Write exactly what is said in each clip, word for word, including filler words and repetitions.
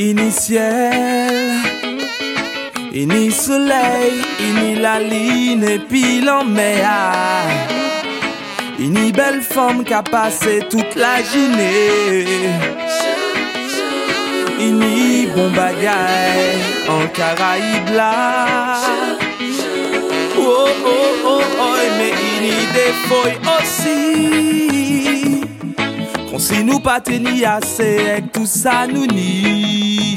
Initiel, ini soleil, ini la lune et puis l'emmène. Ini belle femme qui a passé toute la journée. Ini bon bagay en Caraïbes là. Oh oh oh oh, mais ini des feuilles aussi. Qu'on si nous pas tenir assez avec tout ça nous nie.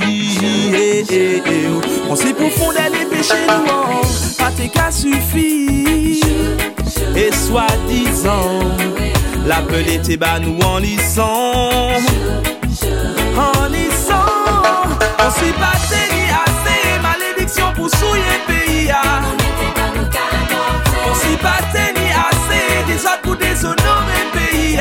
On s'y profondait les péchés nous, pas tes cas suffit. Et soi-disant, l'appel était bas nous en lisant. En lisant, on s'y pas tenir assez, malédiction pour souiller pays. On s'y pas tenir assez, des autres pour déshonorer pays.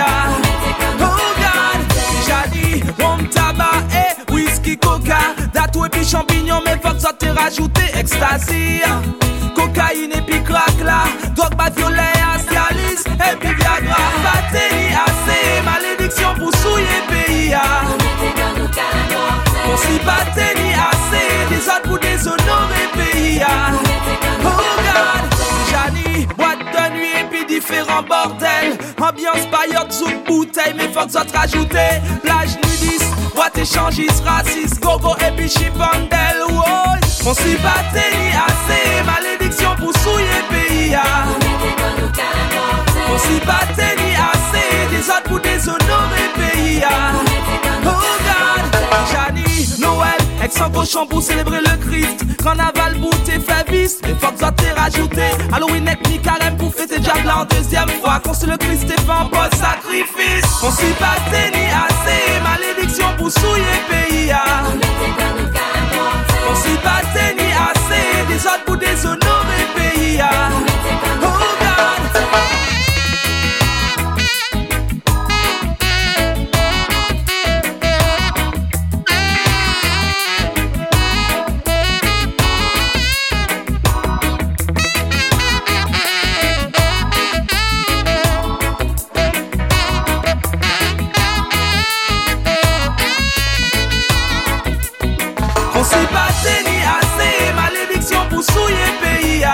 Rhum, tabac et whisky, coca, datou et puis champignon, mais faut que ça te rajoute ecstasy. Cocaïne et puis crack là, drogue, bas violet, Cialis et puis Viagra. Pas tenir assez, malédiction pour souiller pays. On s'y pas tenir assez, des autres pour déshonorer pays. Oh God, Jani, boîte de nuit et puis différents bordels. Ambiance paillotte, zouk, bouteille, mais faut que ça te rajoute plage nudiste, boîte échangiste, raciste, gogo et puis chipandel. Oh, on s'y pas tenir assez, malédiction pour souiller pays. On s'y pas tenir assez, des autres pour déshonorer pays. Oh God, Jani, Noël, avec son cochon pour célébrer le Christ. Carnaval pour tes févistes, mais faut que ça te rajouté. Halloween avec mi carême pour fêter Diable en deuxième fois. Quand c'est le Christ et fait un bon sacrifice. On s'y pas tenir assez, malédiction pour souiller pays. On s'y pas tenir assez, des autres pour déshonorer pays. Oh God. On s'y pas tenir assez, malédiction pour souiller pays.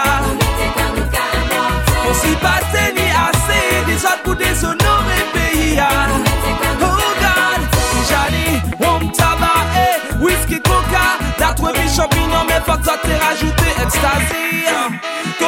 On s'y pas tenir assez, des autres pour déshonorer pays. Oh God, Jani, Rhum, tabac et whisky, coca, datou et puis champignon, mais faut que ça te rajoute ecstasy.